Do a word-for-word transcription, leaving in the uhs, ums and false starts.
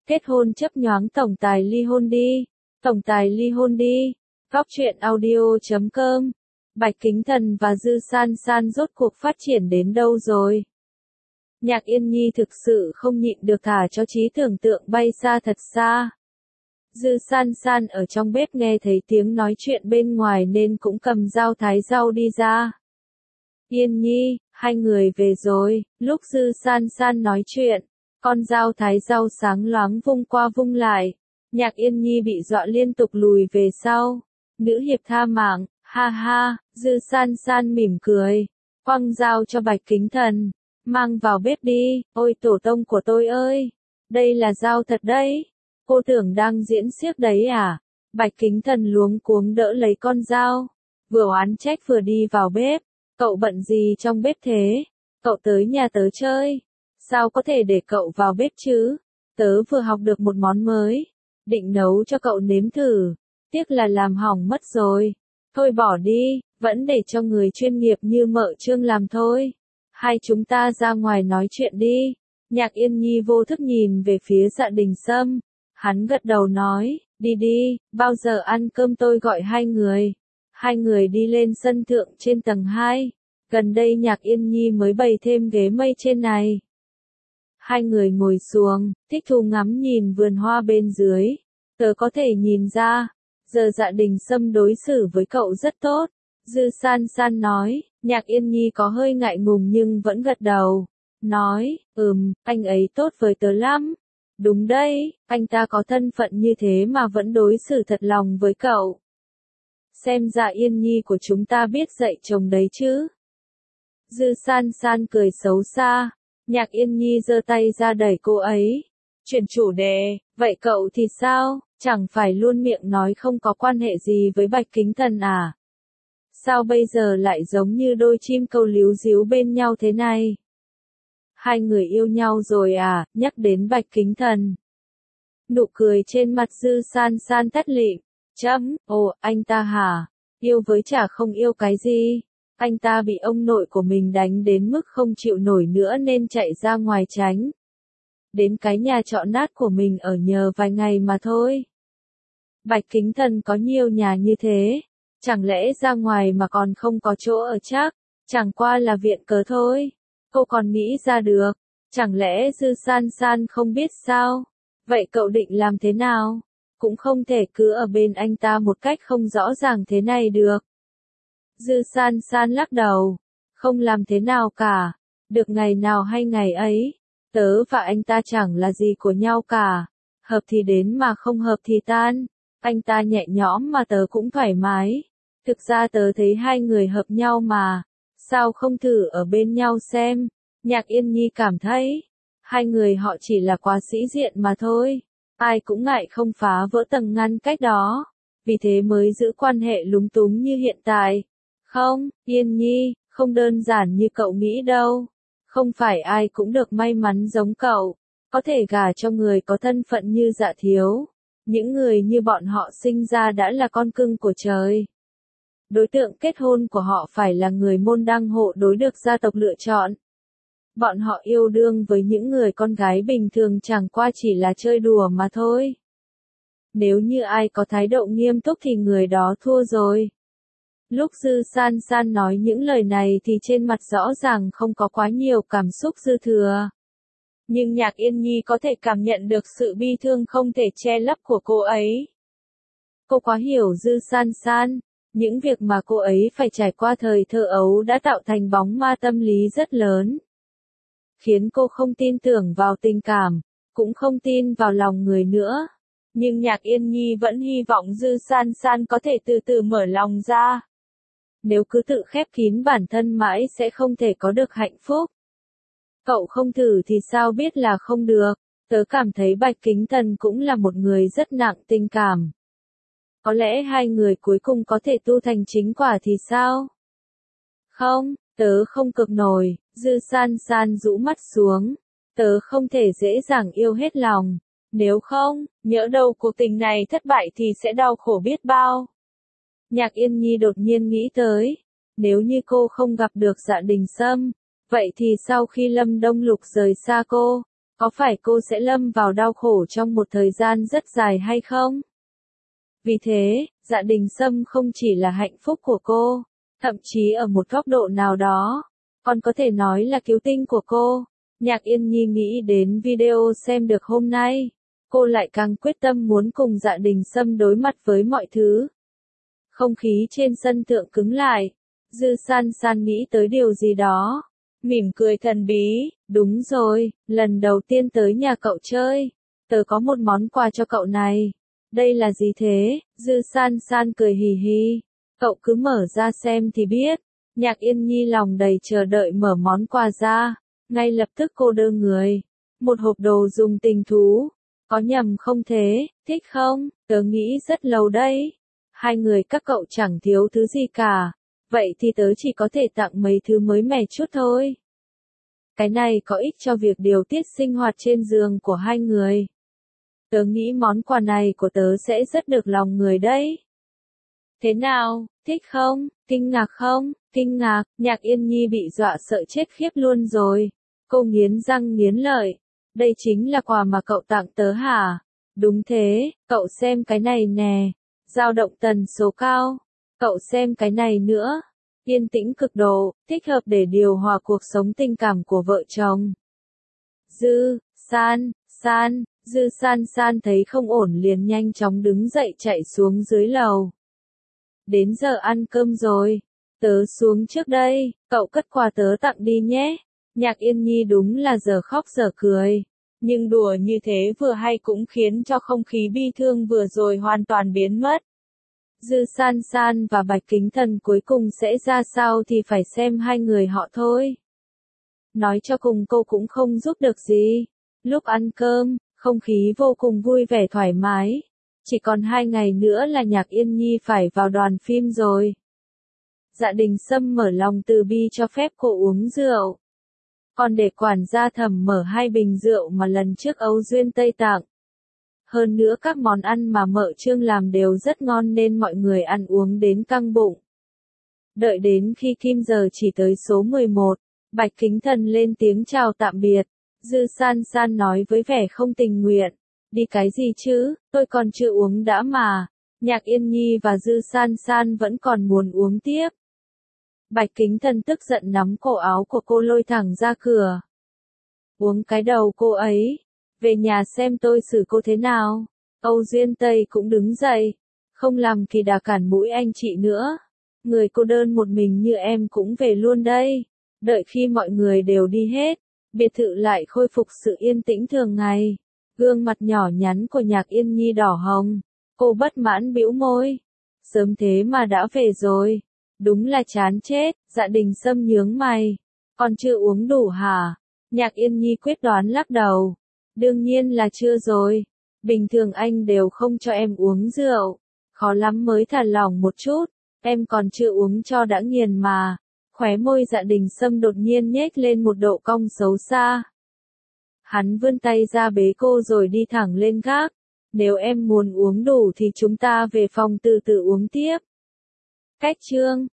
Kết hôn chấp nhoáng tổng tài ly hôn đi. Tổng tài ly hôn đi. Góc truyện audio chấm com. Bạch Kính Thần và Dư San San rốt cuộc phát triển đến đâu rồi? Nhạc Yên Nhi thực sự không nhịn được thả cho trí tưởng tượng bay xa thật xa. Dư San San ở trong bếp nghe thấy tiếng nói chuyện bên ngoài nên cũng cầm dao thái rau đi ra. Yên Nhi, hai người về rồi. Lúc Dư San San nói chuyện, con dao thái rau sáng loáng vung qua vung lại. Nhạc Yên Nhi bị dọa liên tục lùi về sau. Nữ hiệp tha mạng, ha ha. Dư San San mỉm cười, quăng dao cho Bạch Kính Thần, mang vào bếp đi. Ôi tổ tông của tôi ơi, đây là dao thật đấy. Cô tưởng đang diễn xiếc đấy à? Bạch Kính Thần luống cuống đỡ lấy con dao, vừa oán trách vừa đi vào bếp. Cậu bận gì trong bếp thế? Cậu tới nhà tớ chơi. Sao có thể để cậu vào bếp chứ? Tớ vừa học được một món mới, định nấu cho cậu nếm thử. Tiếc là làm hỏng mất rồi. Thôi bỏ đi, vẫn để cho người chuyên nghiệp như mợ Trương làm thôi. Hai chúng ta ra ngoài nói chuyện đi. Nhạc Yên Nhi vô thức nhìn về phía Dạ Đình Sâm. Hắn gật đầu nói, đi đi, bao giờ ăn cơm tôi gọi hai người. Hai người đi lên sân thượng trên tầng hai. Gần đây Nhạc Yên Nhi mới bày thêm ghế mây trên này. Hai người ngồi xuống, thích thú ngắm nhìn vườn hoa bên dưới. Tớ có thể nhìn ra, giờ Dạ Đình Sâm đối xử với cậu rất tốt. Dư San San nói. Nhạc Yên Nhi có hơi ngại ngùng nhưng vẫn gật đầu. Nói, ừm, anh ấy tốt với tớ lắm. Đúng đấy, anh ta có thân phận như thế mà vẫn đối xử thật lòng với cậu. Xem Dạ Yên Nhi của chúng ta biết dạy chồng đấy chứ. Dư San San cười xấu xa. Nhạc Yên Nhi giơ tay ra đẩy cô ấy. Chuyển chủ đề, vậy cậu thì sao? Chẳng phải luôn miệng nói không có quan hệ gì với Bạch Kính Thần à? Sao bây giờ lại giống như đôi chim câu líu díu bên nhau thế này? Hai người yêu nhau rồi à? Nhắc đến Bạch Kính Thần, nụ cười trên mặt Dư San San tắt lịm. Chấm, ồ, anh ta hả? Yêu với chả không yêu cái gì. Anh ta bị ông nội của mình đánh đến mức không chịu nổi nữa nên chạy ra ngoài tránh. Đến cái nhà trọ nát của mình ở nhờ vài ngày mà thôi. Bạch Kính Thần có nhiều nhà như thế. Chẳng lẽ ra ngoài mà còn không có chỗ ở chắc? Chẳng qua là viện cớ thôi. Cô còn nghĩ ra được. Chẳng lẽ Dư San San không biết sao? Vậy cậu định làm thế nào? Cũng không thể cứ ở bên anh ta một cách không rõ ràng thế này được. Dư San San lắc đầu. Không làm thế nào cả. Được ngày nào hay ngày ấy. Tớ và anh ta chẳng là gì của nhau cả. Hợp thì đến mà không hợp thì tan. Anh ta nhẹ nhõm mà tớ cũng thoải mái. Thực ra tớ thấy hai người hợp nhau mà. Sao không thử ở bên nhau xem? Nhạc Yên Nhi cảm thấy, hai người họ chỉ là quá sĩ diện mà thôi. Ai cũng ngại không phá vỡ tầng ngăn cách đó. Vì thế mới giữ quan hệ lúng túng như hiện tại. Không, Yên Nhi, không đơn giản như cậu nghĩ đâu. Không phải ai cũng được may mắn giống cậu. Có thể gả cho người có thân phận như Dạ Thiếu. Những người như bọn họ sinh ra đã là con cưng của trời. Đối tượng kết hôn của họ phải là người môn đăng hộ đối được gia tộc lựa chọn. Bọn họ yêu đương với những người con gái bình thường chẳng qua chỉ là chơi đùa mà thôi. Nếu như ai có thái độ nghiêm túc thì người đó thua rồi. Lúc Dư San San nói những lời này thì trên mặt rõ ràng không có quá nhiều cảm xúc dư thừa. Nhưng Nhạc Yên Nhi có thể cảm nhận được sự bi thương không thể che lấp của cô ấy. Cô quá hiểu Dư San San. Những việc mà cô ấy phải trải qua thời thơ ấu đã tạo thành bóng ma tâm lý rất lớn. Khiến cô không tin tưởng vào tình cảm, cũng không tin vào lòng người nữa. Nhưng Nhạc Yên Nhi vẫn hy vọng Dư San San có thể từ từ mở lòng ra. Nếu cứ tự khép kín bản thân mãi sẽ không thể có được hạnh phúc. Cậu không thử thì sao biết là không được. Tớ cảm thấy Bạch Kính Thần cũng là một người rất nặng tình cảm. Có lẽ hai người cuối cùng có thể tu thành chính quả thì sao? Không, tớ không cực nổi. Dư San San rũ mắt xuống. Tớ không thể dễ dàng yêu hết lòng. Nếu không, nhỡ đâu cuộc tình này thất bại thì sẽ đau khổ biết bao. Nhạc Yên Nhi đột nhiên nghĩ tới. Nếu như cô không gặp được Dạ Đình Sâm, vậy thì sau khi Lâm Đông Lục rời xa cô, Có phải cô sẽ lâm vào đau khổ trong một thời gian rất dài hay không? Vì thế, Dạ Đình Sâm không chỉ là hạnh phúc của cô, thậm chí ở một góc độ nào đó, còn có thể nói là cứu tinh của cô. Nhạc Yên Nhi nghĩ đến video xem được hôm nay, cô lại càng quyết tâm muốn cùng Dạ Đình Sâm đối mặt với mọi thứ. Không khí trên sân thượng cứng lại, Dư San San nghĩ tới điều gì đó, mỉm cười thần bí, đúng rồi, lần đầu tiên tới nhà cậu chơi, tớ có một món quà cho cậu này. Đây là gì thế? Dư San San cười hì hì, cậu cứ mở ra xem thì biết. Nhạc Yên Nhi lòng đầy chờ đợi mở món quà ra, ngay lập tức cô đơ người. Một hộp đồ dùng tình thú, có nhầm không thế, thích không? Tớ nghĩ rất lâu đấy. Hai người các cậu chẳng thiếu thứ gì cả, vậy thì tớ chỉ có thể tặng mấy thứ mới mẻ chút thôi. Cái này có ích cho việc điều tiết sinh hoạt trên giường của hai người. Tớ nghĩ món quà này của tớ sẽ rất được lòng người đấy. Thế nào, thích không? Kinh ngạc không? Kinh ngạc, Nhạc Yên Nhi bị dọa sợ chết khiếp luôn rồi. Cô nghiến răng nghiến lợi. Đây chính là quà mà cậu tặng tớ hả? Đúng thế, cậu xem cái này nè. Dao động tần số cao. Cậu xem cái này nữa. Yên tĩnh cực độ, thích hợp để điều hòa cuộc sống tình cảm của vợ chồng. Dư, San, San, Dư San San thấy không ổn liền nhanh chóng đứng dậy chạy xuống dưới lầu. Đến giờ ăn cơm rồi. Tớ xuống trước đây, cậu cất quà tớ tặng đi nhé. Nhạc Yên Nhi đúng là giờ khóc giờ cười. Nhưng đùa như thế vừa hay cũng khiến cho không khí bi thương vừa rồi hoàn toàn biến mất. Dư San San và Bạch Kính Thần cuối cùng sẽ ra sao thì phải xem hai người họ thôi. Nói cho cùng cô cũng không giúp được gì. Lúc ăn cơm, không khí vô cùng vui vẻ thoải mái. Chỉ còn hai ngày nữa là Nhạc Yên Nhi phải vào đoàn phim rồi. Dạ Đình Sâm mở lòng từ bi cho phép cô uống rượu. Còn để quản gia Thẩm mở hai bình rượu mà lần trước Âu Duyên Tây tặng. Hơn nữa các món ăn mà mợ Trương làm đều rất ngon nên mọi người ăn uống đến căng bụng. Đợi đến khi kim giờ chỉ tới số mười một, Bạch Kính Thần lên tiếng chào tạm biệt. Dư San San nói với vẻ không tình nguyện. Đi cái gì chứ, tôi còn chưa uống đã mà. Nhạc Yên Nhi và Dư San San vẫn còn muốn uống tiếp. Bạch Kính Thần tức giận nắm cổ áo của cô lôi thẳng ra cửa. Uống cái đầu cô ấy. Về nhà xem tôi xử cô thế nào. Âu Duyên Tây cũng đứng dậy. Không làm kỳ đà cản mũi anh chị nữa. Người cô đơn một mình như em cũng về luôn đây. Đợi khi mọi người đều đi hết, biệt thự lại khôi phục sự yên tĩnh thường ngày. Gương mặt nhỏ nhắn của Nhạc Yên Nhi đỏ hồng. Cô bất mãn bĩu môi. Sớm thế mà đã về rồi. Đúng là chán chết. Dạ Đình Sâm nhướng mày. Còn chưa uống đủ hả? Nhạc Yên Nhi quyết đoán lắc đầu. Đương nhiên là chưa rồi. Bình thường anh đều không cho em uống rượu. Khó lắm mới thả lỏng một chút. Em còn chưa uống cho đã nghiền mà. Khóe môi Dạ Đình Sâm đột nhiên nhếch lên một độ cong xấu xa. Hắn vươn tay ra bế cô rồi đi thẳng lên gác. Nếu em muốn uống đủ thì chúng ta về phòng từ từ uống tiếp. Cách chương